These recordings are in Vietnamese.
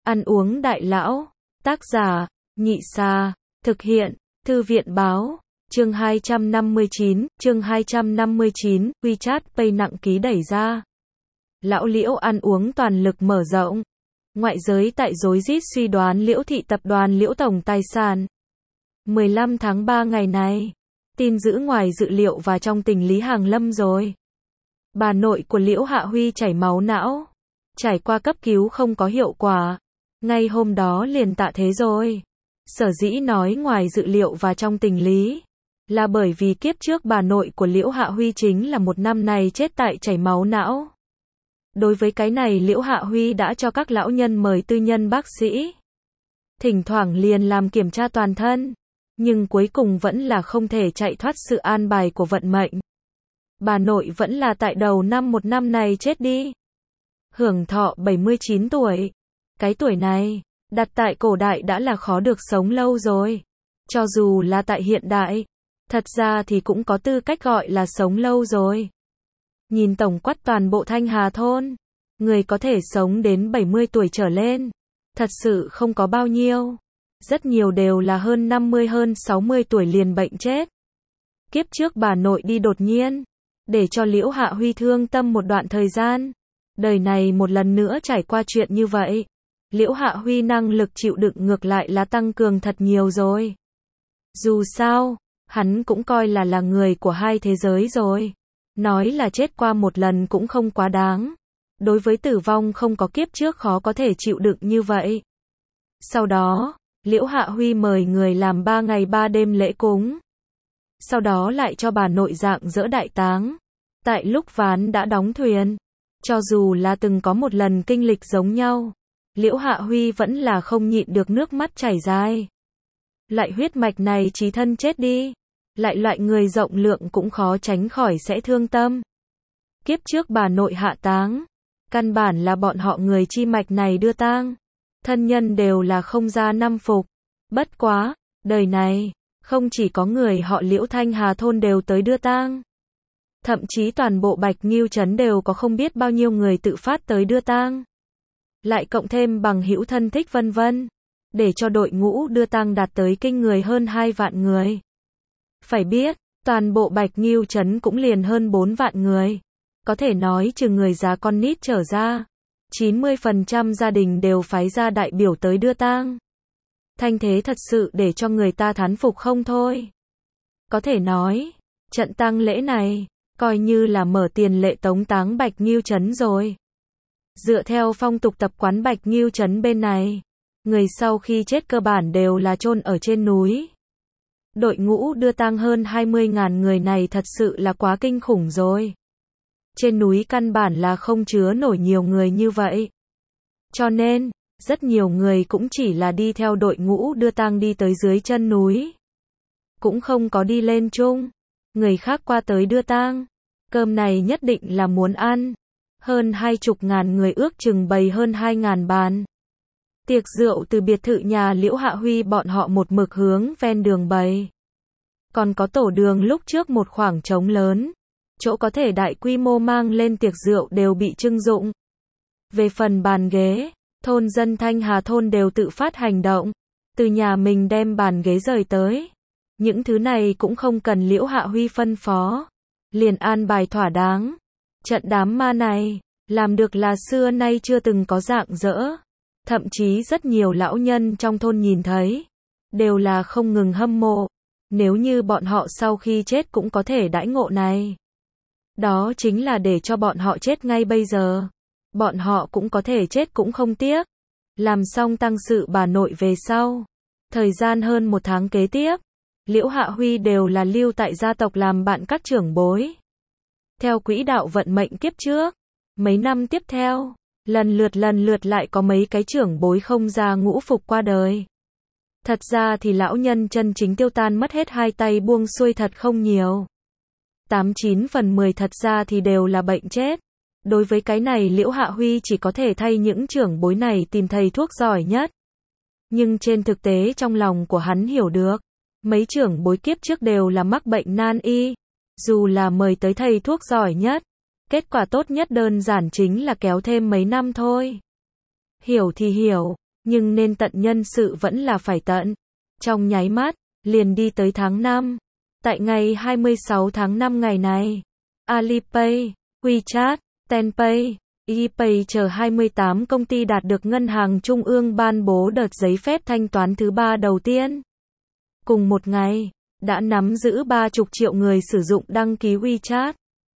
Ăn uống đại lão. Tác giả, Nhị Sa. Thực hiện, Thư viện báo. Chương 259, chương 259, WeChat Pay nặng ký đẩy ra. Lão Liễu ăn uống toàn lực mở rộng. Ngoại giới tại rối rít suy đoán Liễu thị tập đoàn Liễu tổng tài sản. 15 tháng 3 ngày này, tin dữ ngoài dự liệu và trong tình Lý Hàng Lâm rồi. Bà nội của Liễu Hạ Huy chảy máu não, trải qua cấp cứu không có hiệu quả, ngay hôm đó liền tạ thế rồi. Sở dĩ nói ngoài dự liệu và trong tình lý, là bởi vì kiếp trước bà nội của Liễu Hạ Huy chính là một năm này chết tại chảy máu não. Đối với cái này Liễu Hạ Huy đã cho các lão nhân mời tư nhân bác sĩ. Thỉnh thoảng liền làm kiểm tra toàn thân, nhưng cuối cùng vẫn là không thể chạy thoát sự an bài của vận mệnh. Bà nội vẫn là tại đầu năm một năm này chết đi. Hưởng thọ 79 tuổi. Cái tuổi này, đặt tại cổ đại đã là khó được sống lâu rồi. Cho dù là tại hiện đại, thật ra thì cũng có tư cách gọi là sống lâu rồi. Nhìn tổng quát toàn bộ Thanh Hà thôn, người có thể sống đến 70 tuổi trở lên, thật sự không có bao nhiêu. Rất nhiều đều là hơn 50 hơn 60 tuổi liền bệnh chết. Kiếp trước bà nội đi đột nhiên, để cho Liễu Hạ Huy thương tâm một đoạn thời gian. Đời này một lần nữa trải qua chuyện như vậy, Liễu Hạ Huy năng lực chịu đựng ngược lại là tăng cường thật nhiều rồi. Dù sao, hắn cũng coi là người của hai thế giới rồi. Nói là chết qua một lần cũng không quá đáng. Đối với tử vong không có kiếp trước khó có thể chịu đựng như vậy. Sau đó, Liễu Hạ Huy mời người làm 3 ngày 3 đêm lễ cúng. Sau đó lại cho bà nội dạng dỡ đại táng. Tại lúc ván đã đóng thuyền, cho dù là từng có một lần kinh lịch giống nhau, Liễu Hạ Huy vẫn là không nhịn được nước mắt chảy dài. Lại huyết mạch này chí thân chết đi, lại loại người rộng lượng cũng khó tránh khỏi sẽ thương tâm. Kiếp trước bà nội hạ táng, căn bản là bọn họ người chi mạch này đưa tang, thân nhân đều là không ra năm phục. Bất quá, đời này, không chỉ có người họ Liễu Thanh Hà thôn đều tới đưa tang. Thậm chí toàn bộ Bạch Nghiêu trấn đều có không biết bao nhiêu người tự phát tới đưa tang. Lại cộng thêm bằng hữu thân thích vân vân, để cho đội ngũ đưa tang đạt tới kinh người hơn 2 vạn người. Phải biết, toàn bộ Bạch Nghiêu trấn cũng liền hơn 4 vạn người. Có thể nói trừ người già con nít trở ra, 90% gia đình đều phái ra đại biểu tới đưa tang. Thanh thế thật sự để cho người ta thán phục không thôi. Có thể nói, trận tang lễ này, coi như là mở tiền lệ tống táng Bạch Nghiêu trấn rồi. Dựa theo phong tục tập quán Bạch Nghiêu trấn bên này, người sau khi chết cơ bản đều là chôn ở trên núi. Đội ngũ đưa tang hơn 20.000 người này thật sự là quá kinh khủng rồi. Trên núi căn bản là không chứa nổi nhiều người như vậy. Cho nên, rất nhiều người cũng chỉ là đi theo đội ngũ đưa tang đi tới dưới chân núi. Cũng không có đi lên chung. Người khác qua tới đưa tang, cơm này nhất định là muốn ăn. Hơn 20.000 người ước chừng bày hơn 2.000 bàn. Tiệc rượu từ biệt thự nhà Liễu Hạ Huy bọn họ một mực hướng ven đường bày. Còn có tổ đường lúc trước một khoảng trống lớn, chỗ có thể đại quy mô mang lên tiệc rượu đều bị trưng dụng. Về phần bàn ghế, thôn dân Thanh Hà thôn đều tự phát hành động, từ nhà mình đem bàn ghế rời tới. Những thứ này cũng không cần Liễu Hạ Huy phân phó, liền an bài thỏa đáng. Trận đám ma này, làm được là xưa nay chưa từng có dạng dỡ. Thậm chí rất nhiều lão nhân trong thôn nhìn thấy, đều là không ngừng hâm mộ. Nếu như bọn họ sau khi chết cũng có thể đãi ngộ này, đó chính là để cho bọn họ chết ngay bây giờ. Bọn họ cũng có thể chết cũng không tiếc. Làm xong tang sự bà nội về sau, thời gian hơn 1 tháng kế tiếp, Liễu Hạ Huy đều là lưu tại gia tộc làm bạn các trưởng bối. Theo quỹ đạo vận mệnh kiếp trước, mấy năm tiếp theo, lần lượt lại có mấy cái trưởng bối không ra ngũ phục qua đời. Thật ra thì lão nhân chân chính tiêu tan mất hết hai tay buông xuôi thật không nhiều. 89 phần 10 thật ra thì đều là bệnh chết. Đối với cái này Liễu Hạ Huy chỉ có thể thay những trưởng bối này tìm thầy thuốc giỏi nhất. Nhưng trên thực tế trong lòng của hắn hiểu được, mấy trưởng bối kiếp trước đều là mắc bệnh nan y. Dù là mời tới thầy thuốc giỏi nhất, kết quả tốt nhất đơn giản chính là kéo thêm mấy năm thôi. Hiểu thì hiểu, nhưng nên tận nhân sự vẫn là phải tận. Trong nháy mắt, liền đi tới tháng 5. Tại ngày 26 tháng 5 ngày này, Alipay, WeChat, Tenpay, ePay chờ 28 công ty đạt được Ngân hàng Trung ương ban bố đợt giấy phép thanh toán thứ 3 đầu tiên. Cùng một ngày, đã nắm giữ 30 triệu người sử dụng đăng ký WeChat.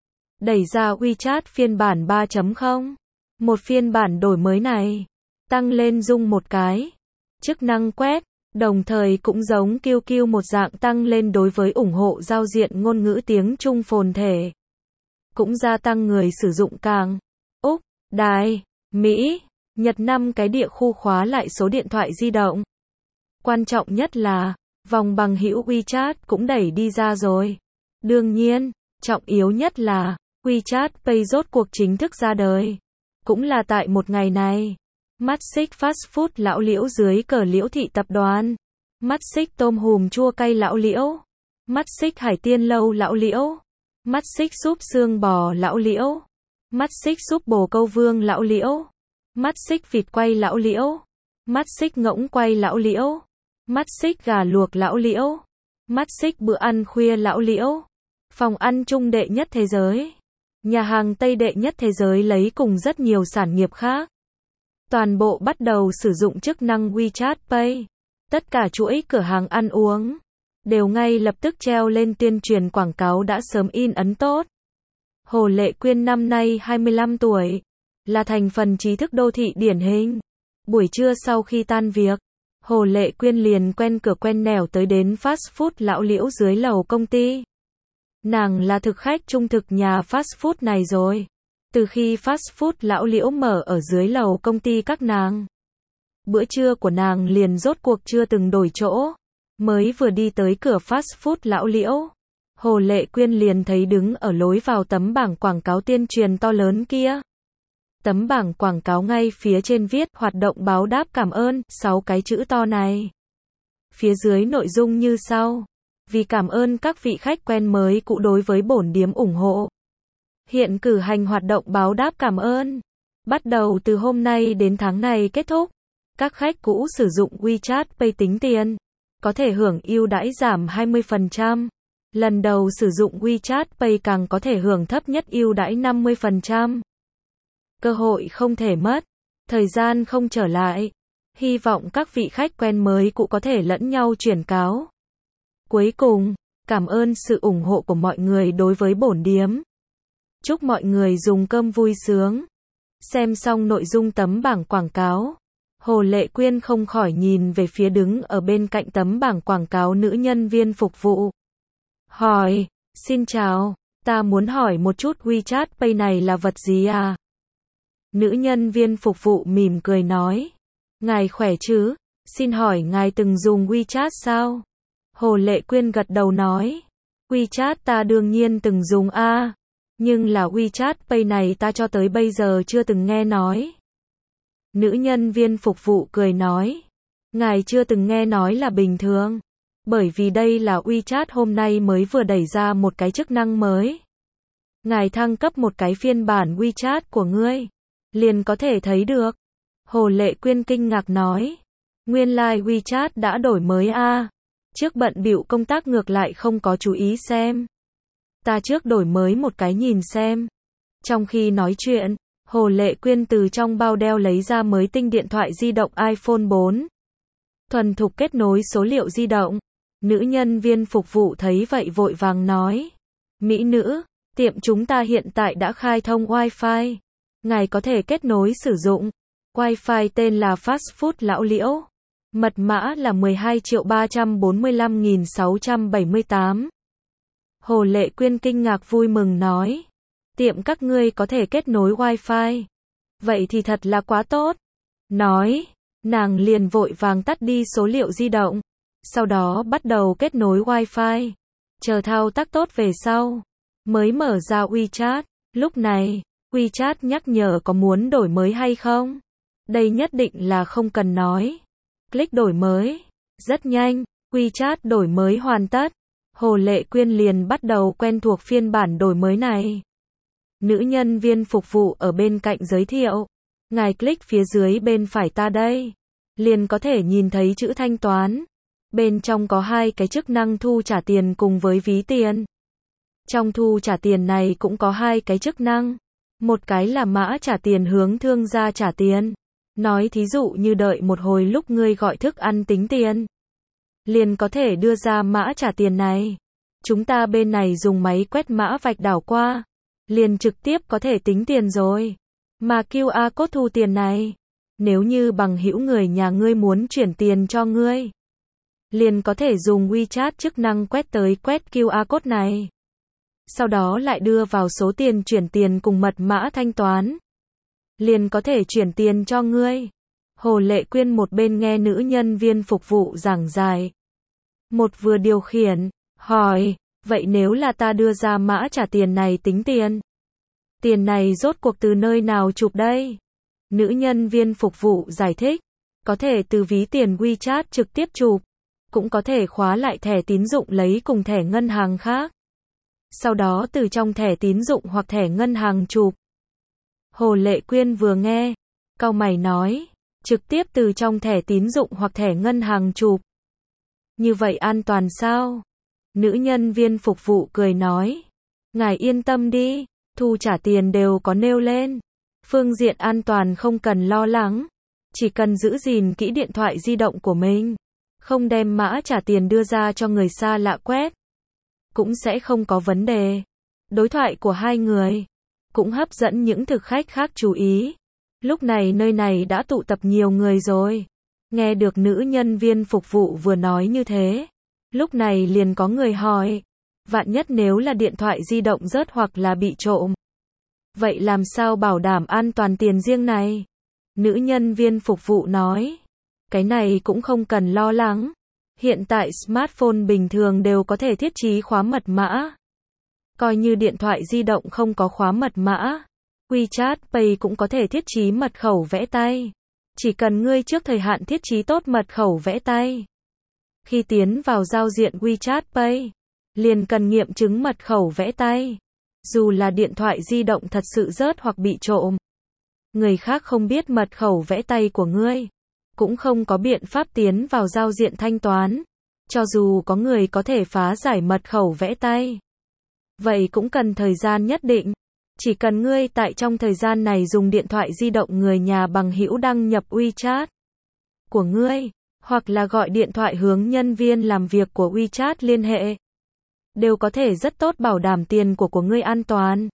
Đẩy ra WeChat phiên bản 3.0. Một phiên bản đổi mới này, tăng lên dung một cái chức năng quét, đồng thời cũng giống QQ một dạng tăng lên đối với ủng hộ giao diện ngôn ngữ tiếng Trung phồn thể. Cũng gia tăng người sử dụng càng Úc, Đài, Mỹ, Nhật 5 cái địa khu khóa lại số điện thoại di động. Quan trọng nhất là, vòng bằng hữu WeChat cũng đẩy đi ra rồi. Đương nhiên, trọng yếu nhất là, WeChat Pay rốt cuộc chính thức ra đời. Cũng là tại một ngày này. Mắt xích fast food lão liễu dưới cờ Liễu Thị Tập đoàn. Mắt xích tôm hùm chua cay lão liễu. Mắt xích hải tiên lâu lão liễu. Mắt xích súp xương bò lão liễu. Mắt xích súp bồ câu vương lão liễu. Mắt xích vịt quay lão liễu. Mắt xích ngỗng quay lão liễu. Mắt xích gà luộc lão liễu. Mắt xích bữa ăn khuya lão liễu. Phòng ăn Trung đệ nhất thế giới. Nhà hàng Tây đệ nhất thế giới lấy cùng rất nhiều sản nghiệp khác. Toàn bộ bắt đầu sử dụng chức năng WeChat Pay. Tất cả chuỗi cửa hàng ăn uống đều ngay lập tức treo lên tuyên truyền quảng cáo đã sớm in ấn tốt. Hồ Lệ Quyên năm nay 25 tuổi, là thành phần trí thức đô thị điển hình. Buổi trưa sau khi tan việc, Hồ Lệ Quyên liền quen cửa quen nẻo tới đến fast food lão liễu dưới lầu công ty. Nàng là thực khách trung thực nhà fast food này rồi. Từ khi fast food lão liễu mở ở dưới lầu công ty các nàng, bữa trưa của nàng liền rốt cuộc chưa từng đổi chỗ. Mới vừa đi tới cửa fast food lão liễu, Hồ Lệ Quyên liền thấy đứng ở lối vào tấm bảng quảng cáo tuyên truyền to lớn kia. Tấm bảng quảng cáo ngay phía trên viết hoạt động báo đáp cảm ơn, 6 cái chữ to này. Phía dưới nội dung như sau. Vì cảm ơn các vị khách quen mới cũ đối với bổn điếm ủng hộ. Hiện cử hành hoạt động báo đáp cảm ơn. Bắt đầu từ hôm nay đến tháng này kết thúc. Các khách cũ sử dụng WeChat Pay tính tiền, có thể hưởng ưu đãi giảm 20%. Lần đầu sử dụng WeChat Pay càng có thể hưởng thấp nhất ưu đãi 50%. Cơ hội không thể mất, thời gian không trở lại. Hy vọng các vị khách quen mới cũ có thể lẫn nhau truyền cáo. Cuối cùng, cảm ơn sự ủng hộ của mọi người đối với bổn điếm. Chúc mọi người dùng cơm vui sướng. Xem xong nội dung tấm bảng quảng cáo, Hồ Lệ Quyên không khỏi nhìn về phía đứng ở bên cạnh tấm bảng quảng cáo nữ nhân viên phục vụ. Hỏi, xin chào, ta muốn hỏi một chút WeChat Pay này là vật gì à? Nữ nhân viên phục vụ mỉm cười nói. Ngài khỏe chứ? Xin hỏi ngài từng dùng WeChat sao? Hồ Lệ Quyên gật đầu nói. WeChat ta đương nhiên từng dùng a, nhưng là WeChat Pay này ta cho tới bây giờ chưa từng nghe nói. Nữ nhân viên phục vụ cười nói. Ngài chưa từng nghe nói là bình thường. Bởi vì đây là WeChat hôm nay mới vừa đẩy ra một cái chức năng mới. Ngài thăng cấp một cái phiên bản WeChat của ngươi, liền có thể thấy được. Hồ Lệ Quyên kinh ngạc nói. Nguyên lai WeChat đã đổi mới a. Trước bận bịu công tác ngược lại không có chú ý xem. Ta trước đổi mới một cái nhìn xem. Trong khi nói chuyện, Hồ Lệ Quyên từ trong bao đeo lấy ra mới tinh điện thoại di động iPhone 4. Thuần thục kết nối số liệu di động. Nữ nhân viên phục vụ thấy vậy vội vàng nói. Mỹ nữ, tiệm chúng ta hiện tại đã khai thông Wi-Fi. Ngài có thể kết nối sử dụng. Wi-Fi tên là Fast Food Lão Liễu. Mật mã là 12.345.678. Hồ Lệ Quyên kinh ngạc vui mừng nói. Tiệm các ngươi có thể kết nối Wi-Fi. Vậy thì thật là quá tốt. Nói, nàng liền vội vàng tắt đi số liệu di động. Sau đó bắt đầu kết nối Wi-Fi. Chờ thao tác tốt về sau, mới mở ra WeChat. Lúc này, WeChat nhắc nhở có muốn đổi mới hay không? Đây nhất định là không cần nói. Click đổi mới. Rất nhanh, WeChat đổi mới hoàn tất. Hồ Lệ Quyên liền bắt đầu quen thuộc phiên bản đổi mới này. Nữ nhân viên phục vụ ở bên cạnh giới thiệu. Ngài click phía dưới bên phải ta đây. liền có thể nhìn thấy chữ thanh toán. Bên trong có hai cái chức năng thu trả tiền cùng với ví tiền. Trong thu trả tiền này cũng có hai cái chức năng. Một cái là mã trả tiền hướng thương gia trả tiền. Nói thí dụ như đợi một hồi lúc ngươi gọi thức ăn tính tiền, liền có thể đưa ra mã trả tiền này. Chúng ta bên này dùng máy quét mã vạch đảo qua, liền trực tiếp có thể tính tiền rồi. Mà QR code thu tiền này, nếu như bằng hữu người nhà ngươi muốn chuyển tiền cho ngươi, liền có thể dùng WeChat chức năng quét QR code này. Sau đó lại đưa vào số tiền chuyển tiền cùng mật mã thanh toán, liền có thể chuyển tiền cho ngươi. Hồ Lệ Quyên một bên nghe nữ nhân viên phục vụ giảng giải, một vừa điều khiển, hỏi, vậy nếu là ta đưa ra mã trả tiền này tính tiền, tiền này rốt cuộc từ nơi nào chụp đây? Nữ nhân viên phục vụ giải thích, có thể từ ví tiền WeChat trực tiếp chụp, cũng có thể khóa lại thẻ tín dụng lấy cùng thẻ ngân hàng khác. Sau đó từ trong thẻ tín dụng hoặc thẻ ngân hàng chụp. Hồ Lệ Quyên vừa nghe, cau mày nói, trực tiếp từ trong thẻ tín dụng hoặc thẻ ngân hàng chụp. Như vậy an toàn sao? Nữ nhân viên phục vụ cười nói, ngài yên tâm đi, thu trả tiền đều có nêu lên. Phương diện an toàn không cần lo lắng, chỉ cần giữ gìn kỹ điện thoại di động của mình, không đem mã trả tiền đưa ra cho người xa lạ quét, cũng sẽ không có vấn đề. Đối thoại của hai người cũng hấp dẫn những thực khách khác chú ý. Lúc này nơi này đã tụ tập nhiều người rồi. Nghe được nữ nhân viên phục vụ vừa nói như thế, lúc này liền có người hỏi, vạn nhất nếu là điện thoại di động rớt hoặc là bị trộm, vậy làm sao bảo đảm an toàn tiền riêng này? Nữ nhân viên phục vụ nói, cái này cũng không cần lo lắng. Hiện tại smartphone bình thường đều có thể thiết trí khóa mật mã. Coi như điện thoại di động không có khóa mật mã, WeChat Pay cũng có thể thiết trí mật khẩu vẽ tay. Chỉ cần ngươi trước thời hạn thiết trí tốt mật khẩu vẽ tay, khi tiến vào giao diện WeChat Pay, liền cần nghiệm chứng mật khẩu vẽ tay. Dù là điện thoại di động thật sự rớt hoặc bị trộm, người khác không biết mật khẩu vẽ tay của ngươi, cũng không có biện pháp tiến vào giao diện thanh toán. Cho dù có người có thể phá giải mật khẩu vẽ tay, vậy cũng cần thời gian nhất định. Chỉ cần ngươi tại trong thời gian này dùng điện thoại di động người nhà bằng hữu đăng nhập WeChat của ngươi, hoặc là gọi điện thoại hướng nhân viên làm việc của WeChat liên hệ, đều có thể rất tốt bảo đảm tiền của ngươi an toàn.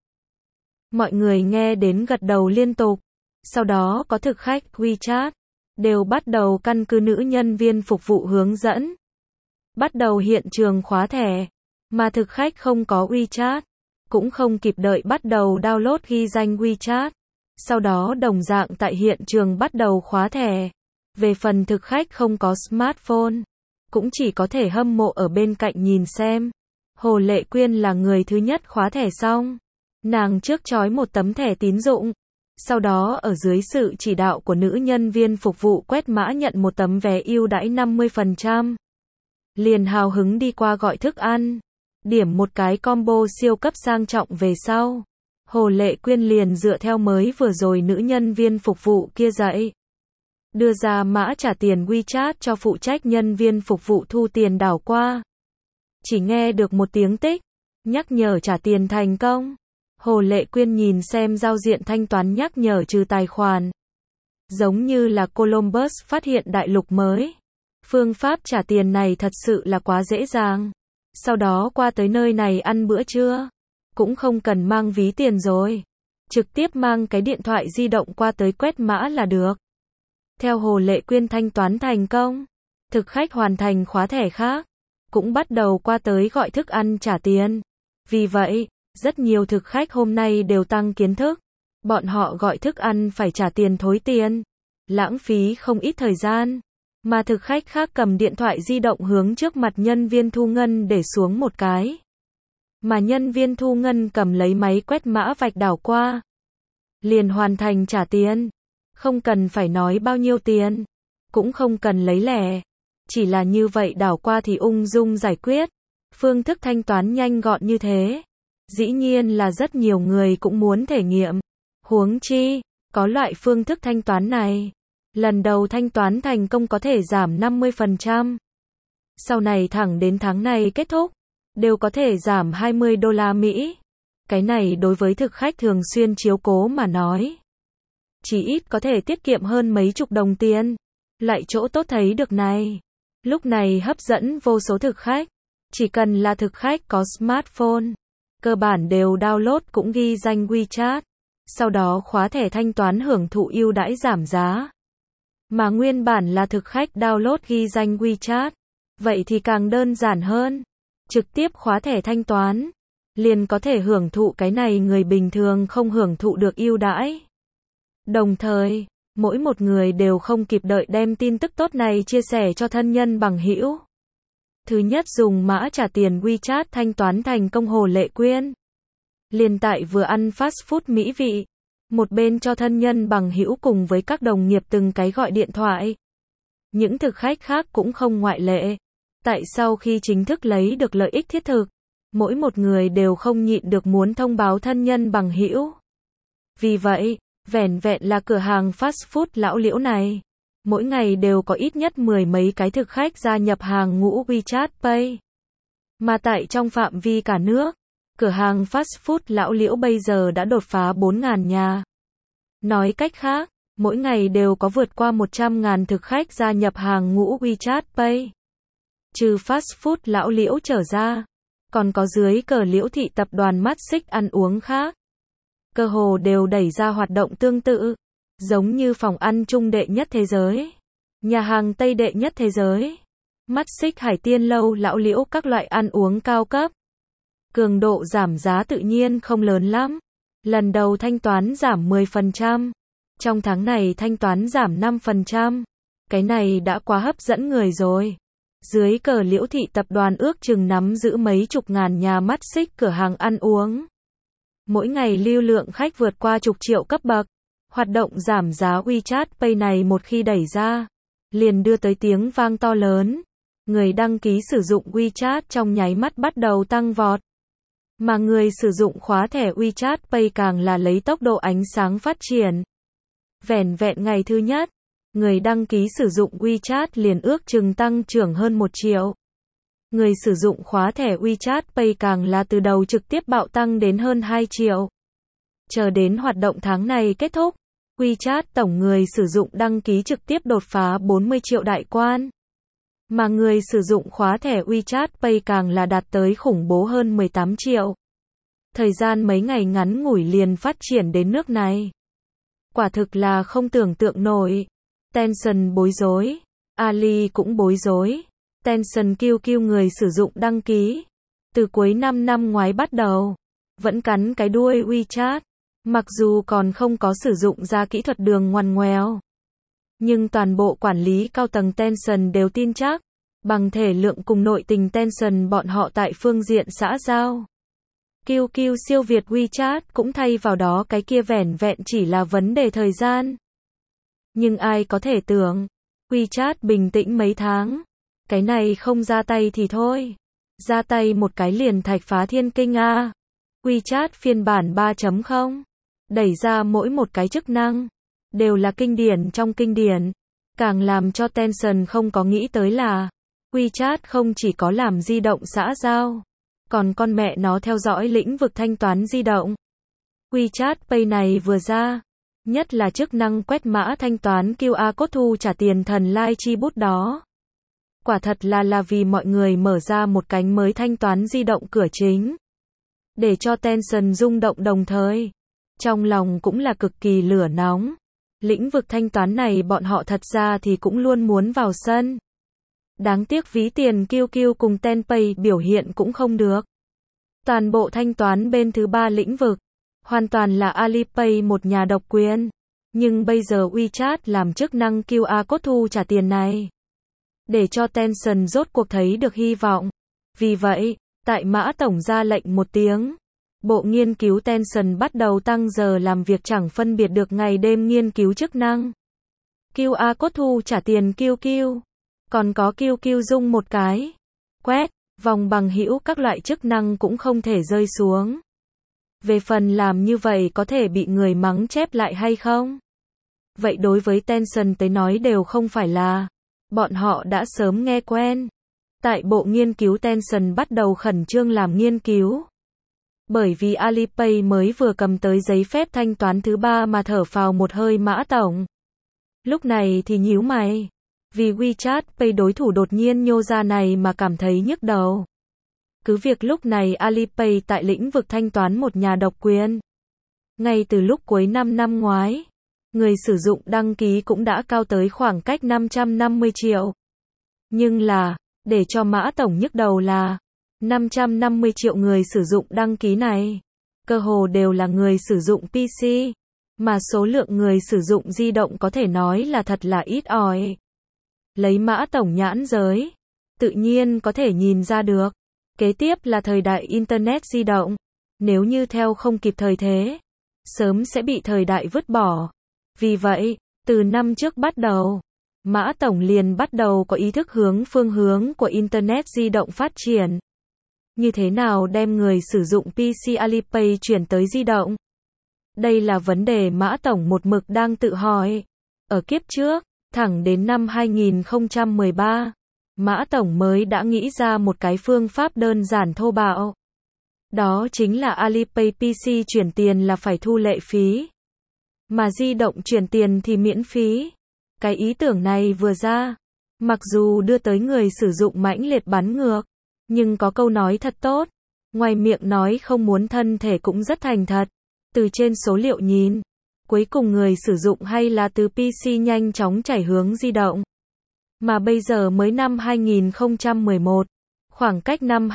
Mọi người nghe đến gật đầu liên tục. Sau đó có thực khách WeChat đều bắt đầu căn cứ nữ nhân viên phục vụ hướng dẫn, bắt đầu hiện trường khóa thẻ. Mà thực khách không có WeChat, cũng không kịp đợi bắt đầu download ghi danh WeChat. Sau đó đồng dạng tại hiện trường bắt đầu khóa thẻ. Về phần thực khách không có smartphone, cũng chỉ có thể hâm mộ ở bên cạnh nhìn xem. Hồ Lệ Quyên là người thứ nhất khóa thẻ xong. Nàng trước trói một tấm thẻ tín dụng. Sau đó ở dưới sự chỉ đạo của nữ nhân viên phục vụ quét mã nhận một tấm vé ưu đãi 50%. Liền hào hứng đi qua gọi thức ăn. Điểm một cái combo siêu cấp sang trọng về sau. Hồ Lệ Quyên liền dựa theo mới vừa rồi nữ nhân viên phục vụ kia dạy, đưa ra mã trả tiền WeChat cho phụ trách nhân viên phục vụ thu tiền đảo qua. Chỉ nghe được một tiếng tích, nhắc nhở trả tiền thành công. Hồ Lệ Quyên nhìn xem giao diện thanh toán nhắc nhở trừ tài khoản. Giống như là Columbus phát hiện đại lục mới. Phương pháp trả tiền này thật sự là quá dễ dàng. Sau đó qua tới nơi này ăn bữa trưa, cũng không cần mang ví tiền rồi. Trực tiếp mang cái điện thoại di động qua tới quét mã là được. Theo Hồ Lệ Quyên thanh toán thành công, thực khách hoàn thành khóa thẻ khác, cũng bắt đầu qua tới gọi thức ăn trả tiền. Vì vậy, rất nhiều thực khách hôm nay đều tăng kiến thức. Bọn họ gọi thức ăn phải trả tiền thối tiền, lãng phí không ít thời gian. Mà thực khách khác cầm điện thoại di động hướng trước mặt nhân viên thu ngân để xuống một cái. Mà nhân viên thu ngân cầm lấy máy quét mã vạch đảo qua, liền hoàn thành trả tiền. Không cần phải nói bao nhiêu tiền, cũng không cần lấy lẻ. Chỉ là như vậy đảo qua thì ung dung giải quyết. Phương thức thanh toán nhanh gọn như thế, dĩ nhiên là rất nhiều người cũng muốn thể nghiệm. Huống chi, có loại phương thức thanh toán này, Lần đầu thanh toán thành công có thể giảm 50%. Sau này thẳng đến tháng này kết thúc, đều có thể giảm 20 đô la Mỹ. Cái này đối với thực khách thường xuyên chiếu cố mà nói, chỉ ít có thể tiết kiệm hơn mấy chục đồng tiền. Lại chỗ tốt thấy được này. Lúc này hấp dẫn vô số thực khách. Chỉ cần là thực khách có smartphone, cơ bản đều download cũng ghi danh WeChat. Sau đó khóa thẻ thanh toán hưởng thụ ưu đãi giảm giá. Mà nguyên bản là thực khách download ghi danh WeChat, vậy thì càng đơn giản hơn. Trực tiếp khóa thẻ thanh toán, liền có thể hưởng thụ cái này người bình thường không hưởng thụ được ưu đãi. Đồng thời, mỗi một người đều không kịp đợi đem tin tức tốt này chia sẻ cho thân nhân bằng hữu. Thứ nhất dùng mã trả tiền WeChat thanh toán thành công Hồ Lệ Quyên. Liền tại vừa ăn fast food mỹ vị, một bên cho thân nhân bằng hữu cùng với các đồng nghiệp từng cái gọi điện thoại. Những thực khách khác cũng không ngoại lệ. Tại sau khi chính thức lấy được lợi ích thiết thực, mỗi một người đều không nhịn được muốn thông báo thân nhân bằng hữu. Vì vậy, vẻn vẹn là cửa hàng fast food lão Liễu này, mỗi ngày đều có ít nhất 10 mấy cái thực khách gia nhập hàng ngũ WeChat Pay. Mà tại trong phạm vi cả nước, cửa hàng fast food lão Liễu bây giờ đã đột phá 4.000 nhà. Nói cách khác, mỗi ngày đều có vượt qua 100.000 thực khách gia nhập hàng ngũ WeChat Pay. Trừ fast food lão Liễu trở ra, còn có dưới cờ Liễu thị tập đoàn mắt xích ăn uống khác. Cơ hồ đều đẩy ra hoạt động tương tự, giống như phòng ăn Trung đệ nhất thế giới, nhà hàng Tây đệ nhất thế giới, mắt xích Hải Tiên lâu lão Liễu các loại ăn uống cao cấp. Cường độ giảm giá tự nhiên không lớn lắm. Lần đầu thanh toán giảm 10%, trong tháng này thanh toán giảm 5%. Cái này đã quá hấp dẫn người rồi. Dưới cờ Liễu thị tập đoàn ước chừng nắm giữ mấy chục ngàn nhà mắt xích cửa hàng ăn uống. Mỗi ngày lưu lượng khách vượt qua chục triệu cấp bậc. Hoạt động giảm giá WeChat Pay này một khi đẩy ra, liền đưa tới tiếng vang to lớn. Người đăng ký sử dụng WeChat trong nháy mắt bắt đầu tăng vọt. Mà người sử dụng khóa thẻ WeChat Pay càng là lấy tốc độ ánh sáng phát triển. Vẻn vẹn ngày thứ nhất, người đăng ký sử dụng WeChat liền ước chừng tăng trưởng hơn 1 triệu. Người sử dụng khóa thẻ WeChat Pay càng là từ đầu trực tiếp bạo tăng đến hơn 2 triệu. Chờ đến hoạt động tháng này kết thúc, WeChat tổng người sử dụng đăng ký trực tiếp đột phá 40 triệu đại quan. Mà người sử dụng khóa thẻ WeChat Pay càng là đạt tới khủng bố hơn 18 triệu. Thời gian mấy ngày ngắn ngủi liền phát triển đến nước này. Quả thực là không tưởng tượng nổi. Tencent bối rối, Ali cũng bối rối. Tencent QQ người sử dụng đăng ký. Từ cuối năm ngoái bắt đầu, vẫn cắn cái đuôi WeChat. Mặc dù còn không có sử dụng ra kỹ thuật đường ngoằn ngoèo, nhưng toàn bộ quản lý cao tầng Tencent đều tin chắc, bằng thể lượng cùng nội tình Tencent bọn họ tại phương diện xã giao, QQ siêu việt WeChat cũng thay vào đó cái kia vẻn vẹn chỉ là vấn đề thời gian. Nhưng ai có thể tưởng, WeChat bình tĩnh mấy tháng, cái này không ra tay thì thôi, ra tay một cái liền thạch phá thiên kinh a. WeChat phiên bản 3.0 đẩy ra mỗi một cái chức năng đều là kinh điển trong kinh điển. Càng làm cho Tencent không có nghĩ tới là WeChat không chỉ có làm di động xã giao, còn con mẹ nó theo dõi lĩnh vực thanh toán di động. WeChat Pay này vừa ra, nhất là chức năng quét mã thanh toán QR code thu trả tiền thần lai chi bút đó. Quả thật là vì mọi người mở ra một cánh mới thanh toán di động cửa chính, để cho Tencent rung động đồng thời. Trong lòng cũng là cực kỳ lửa nóng. Lĩnh vực thanh toán này bọn họ thật ra thì cũng luôn muốn vào sân. Đáng tiếc ví tiền QQ cùng Tenpay biểu hiện cũng không được. Toàn bộ thanh toán bên thứ ba lĩnh vực, hoàn toàn là Alipay một nhà độc quyền. Nhưng bây giờ WeChat làm chức năng QR code thu trả tiền này, để cho Tencent rốt cuộc thấy được hy vọng. Vì vậy, tại Mã Tổng ra lệnh một tiếng, Bộ Nghiên cứu Tencent bắt đầu tăng giờ làm việc chẳng phân biệt được ngày đêm nghiên cứu chức năng QR code thu trả tiền QQ. Còn có QQ dung một cái quét, vòng bằng hữu các loại chức năng cũng không thể rơi xuống. Về phần làm như vậy có thể bị người mắng chép lại hay không? vậy đối với Tencent tới nói đều không phải là. Bọn họ đã sớm nghe quen. Tại bộ nghiên cứu Tencent bắt đầu khẩn trương làm nghiên cứu. Bởi vì Alipay mới vừa cầm tới giấy phép thanh toán thứ 3 mà thở phào một hơi Mã Tổng. Lúc này thì nhíu mày. Vì WeChat Pay đối thủ đột nhiên nhô ra này mà cảm thấy nhức đầu. Cứ việc lúc này Alipay tại lĩnh vực thanh toán một nhà độc quyền. Ngay từ lúc cuối năm ngoái, người sử dụng đăng ký cũng đã cao tới khoảng cách 550 triệu. Nhưng là, để cho Mã Tổng nhức đầu là, 550 triệu người sử dụng đăng ký này, cơ hồ đều là người sử dụng PC, mà số lượng người sử dụng di động có thể nói là thật là ít ỏi. Lấy Mã Tổng nhãn giới, tự nhiên có thể nhìn ra được. Kế tiếp là thời đại Internet di động. Nếu như theo không kịp thời thế, sớm sẽ bị thời đại vứt bỏ. Vì vậy, từ năm trước bắt đầu, Mã Tổng liền bắt đầu có ý thức hướng phương hướng của Internet di động phát triển. Như thế nào đem người sử dụng PC Alipay chuyển tới di động? Đây là vấn đề Mã Tổng một mực đang tự hỏi. Ở kiếp trước, thẳng đến năm 2013, Mã Tổng mới đã nghĩ ra một cái phương pháp đơn giản thô bạo. Đó chính là Alipay PC chuyển tiền là phải thu lệ phí. Mà di động chuyển tiền thì miễn phí. Cái ý tưởng này vừa ra, mặc dù đưa tới người sử dụng mãnh liệt bắn ngược, nhưng có câu nói thật tốt. Ngoài miệng nói không muốn thân thể cũng rất thành thật. Từ trên số liệu nhìn, cuối cùng người sử dụng hay là từ PC nhanh chóng chảy hướng di động. Mà bây giờ mới năm 2011, khoảng cách năm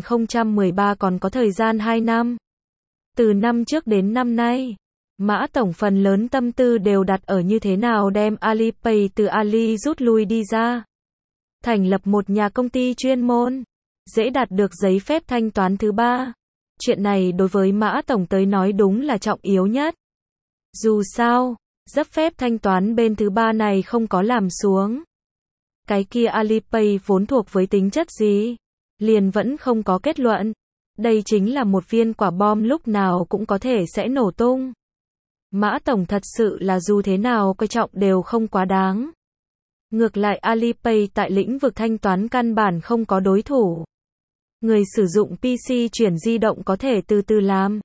2013 còn có thời gian 2 năm. Từ năm trước đến năm nay, Mã Tổng phần lớn tâm tư đều đặt ở như thế nào đem Alipay từ Ali rút lui đi ra. Thành lập một nhà công ty chuyên môn, dễ đạt được giấy phép thanh toán thứ 3. Chuyện này đối với Mã Tổng tới nói đúng là trọng yếu nhất. Dù sao, giấy phép thanh toán bên thứ 3 này không có làm xuống. Cái kia Alipay vốn thuộc với tính chất gì? Liền vẫn không có kết luận. Đây chính là một viên quả bom lúc nào cũng có thể sẽ nổ tung. Mã Tổng thật sự là dù thế nào coi trọng đều không quá đáng. Ngược lại Alipay tại lĩnh vực thanh toán căn bản không có đối thủ. Người sử dụng PC chuyển di động có thể từ từ làm.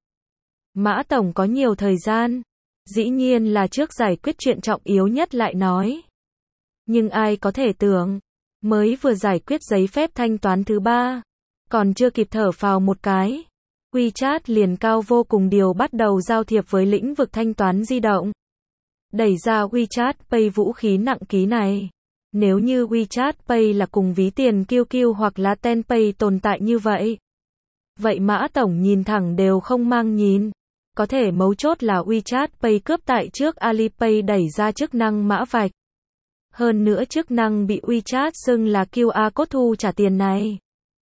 Mã Tổng có nhiều thời gian. Dĩ nhiên là trước giải quyết chuyện trọng yếu nhất lại nói. Nhưng ai có thể tưởng, mới vừa giải quyết giấy phép thanh toán thứ 3, còn chưa kịp thở phào một cái, WeChat liền cao vô cùng điều bắt đầu giao thiệp với lĩnh vực thanh toán di động. Đẩy ra WeChat Pay vũ khí nặng ký này. Nếu như WeChat Pay là cùng ví tiền QQ hoặc là Tenpay tồn tại như vậy. Vậy Mã Tổng nhìn thẳng đều không mang nhìn. Có thể mấu chốt là WeChat Pay cướp tại trước Alipay đẩy ra chức năng mã vạch. Hơn nữa chức năng bị WeChat xưng là QR code thu trả tiền này.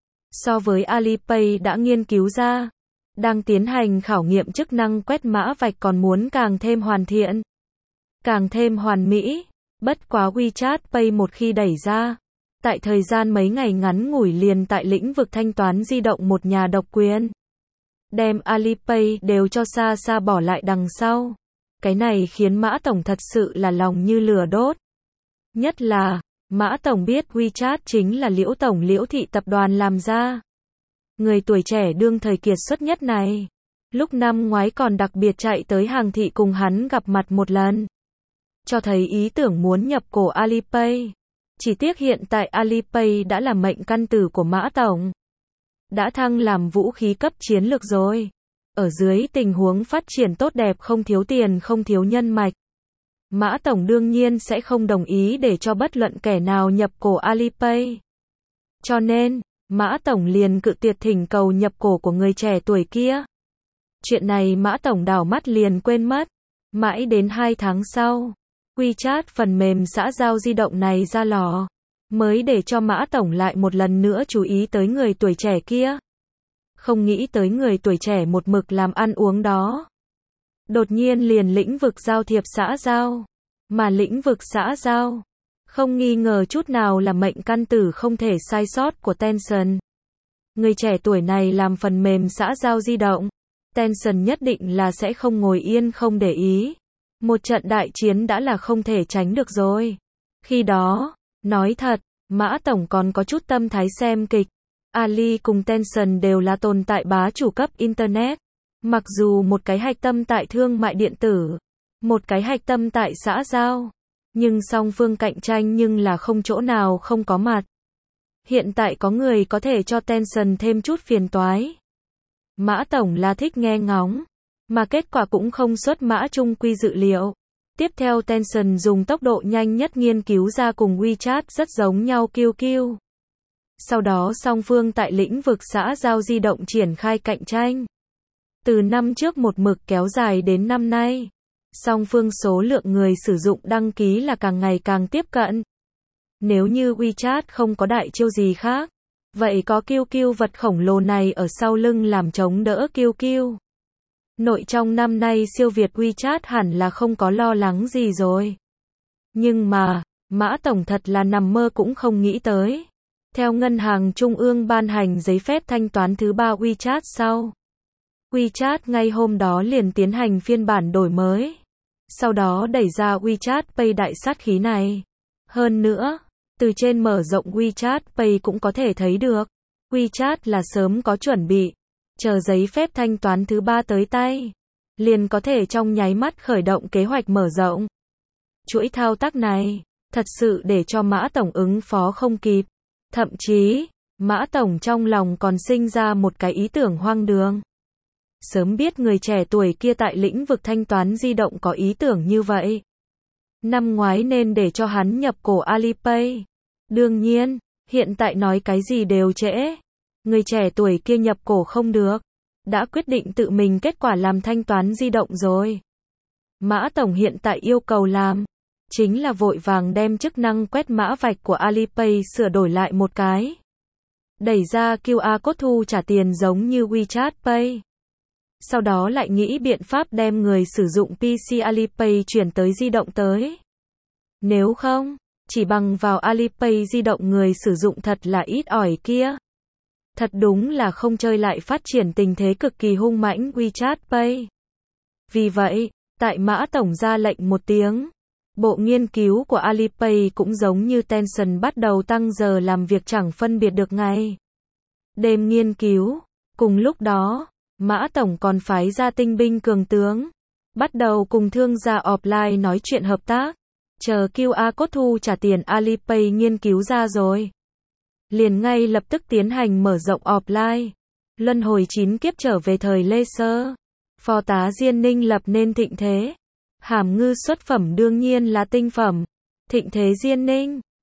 So với Alipay đã nghiên cứu ra, đang tiến hành khảo nghiệm chức năng quét mã vạch còn muốn càng thêm hoàn thiện, càng thêm hoàn mỹ. Bất quá WeChat Pay một khi đẩy ra, tại thời gian mấy ngày ngắn ngủi liền tại lĩnh vực thanh toán di động một nhà độc quyền. Đem Alipay đều cho xa xa bỏ lại đằng sau. Cái này khiến Mã Tổng thật sự là lòng như lửa đốt. Nhất là, Mã Tổng biết WeChat chính là Liễu Tổng Liễu Thị tập đoàn làm ra. Người tuổi trẻ đương thời kiệt xuất nhất này. Lúc năm ngoái còn đặc biệt chạy tới Hàng Thị cùng hắn gặp mặt một lần. Cho thấy ý tưởng muốn nhập cổ Alipay. Chỉ tiếc hiện tại Alipay đã là mệnh căn tử của Mã Tổng. Đã thăng làm vũ khí cấp chiến lược rồi. Ở dưới tình huống phát triển tốt đẹp không thiếu tiền không thiếu nhân mạch. Mã Tổng đương nhiên sẽ không đồng ý để cho bất luận kẻ nào nhập cổ Alipay. Cho nên, Mã Tổng liền cự tuyệt thỉnh cầu nhập cổ của người trẻ tuổi kia. Chuyện này Mã Tổng đảo mắt liền quên mất. Mãi đến 2 tháng sau, WeChat phần mềm xã giao di động này ra lò, mới để cho Mã Tổng lại một lần nữa chú ý tới người tuổi trẻ kia. Không nghĩ tới người tuổi trẻ một mực làm ăn uống đó. Đột nhiên liền lĩnh vực giao thiệp xã giao. Mà lĩnh vực xã giao, không nghi ngờ chút nào là mệnh căn tử không thể sai sót của Tencent. Người trẻ tuổi này làm phần mềm xã giao di động. Tencent nhất định là sẽ không ngồi yên không để ý. Một trận đại chiến đã là không thể tránh được rồi. Khi đó, nói thật, Mã Tổng còn có chút tâm thái xem kịch. Ali cùng Tencent đều là tồn tại bá chủ cấp Internet. Mặc dù một cái hạch tâm tại thương mại điện tử, một cái hạch tâm tại xã giao, nhưng song phương cạnh tranh nhưng là không chỗ nào không có mặt. Hiện tại có người có thể cho Tencent thêm chút phiền toái. Mã Tổng là thích nghe ngóng, mà kết quả cũng không xuất mã trung quy dự liệu. Tiếp theo Tencent dùng tốc độ nhanh nhất nghiên cứu ra cùng WeChat rất giống nhau QQ. Sau đó song phương tại lĩnh vực xã giao di động triển khai cạnh tranh. Từ năm trước một mực kéo dài đến năm nay, song phương số lượng người sử dụng đăng ký là càng ngày càng tiếp cận. Nếu như WeChat không có đại chiêu gì khác, vậy có QQ vật khổng lồ này ở sau lưng làm chống đỡ QQ. Nội trong năm nay siêu việt WeChat hẳn là không có lo lắng gì rồi. Nhưng mà, Mã Tổng thật là nằm mơ cũng không nghĩ tới. Theo Ngân hàng Trung ương ban hành giấy phép thanh toán thứ 3 WeChat sau, WeChat ngay hôm đó liền tiến hành phiên bản đổi mới. Sau đó đẩy ra WeChat Pay đại sát khí này. Hơn nữa, từ trên mở rộng WeChat Pay cũng có thể thấy được, WeChat là sớm có chuẩn bị, chờ giấy phép thanh toán thứ 3 tới tay, liền có thể trong nháy mắt khởi động kế hoạch mở rộng. Chuỗi thao tác này, thật sự để cho Mã Tổng ứng phó không kịp. Thậm chí, Mã Tổng trong lòng còn sinh ra một cái ý tưởng hoang đường. Sớm biết người trẻ tuổi kia tại lĩnh vực thanh toán di động có ý tưởng như vậy. Năm ngoái nên để cho hắn nhập cổ Alipay. Đương nhiên, hiện tại nói cái gì đều trễ. Người trẻ tuổi kia nhập cổ không được. Đã quyết định tự mình kết quả làm thanh toán di động rồi. Mã Tổng hiện tại yêu cầu làm, chính là vội vàng đem chức năng quét mã vạch của Alipay sửa đổi lại một cái. Đẩy ra QR code thu trả tiền giống như WeChat Pay. Sau đó lại nghĩ biện pháp đem người sử dụng PC Alipay chuyển tới di động tới. Nếu không, chỉ bằng vào Alipay di động người sử dụng thật là ít ỏi kia. Thật đúng là không chơi lại phát triển tình thế cực kỳ hung mãnh WeChat Pay. Vì vậy, tại Mã Tổng ra lệnh một tiếng, bộ nghiên cứu của Alipay cũng giống như Tencent bắt đầu tăng giờ làm việc chẳng phân biệt được ngày đêm nghiên cứu. Cùng lúc đó, Mã Tổng còn phái ra tinh binh cường tướng, bắt đầu cùng thương gia offline nói chuyện hợp tác. Chờ QR code thu trả tiền Alipay nghiên cứu ra rồi, liền ngay lập tức tiến hành mở rộng offline. Luân hồi 9 kiếp trở về thời Lê Sơ, Phó tá Diên Ninh lập nên thịnh thế. Hàm ngư xuất phẩm đương nhiên là tinh phẩm. Thịnh thế Diên Ninh,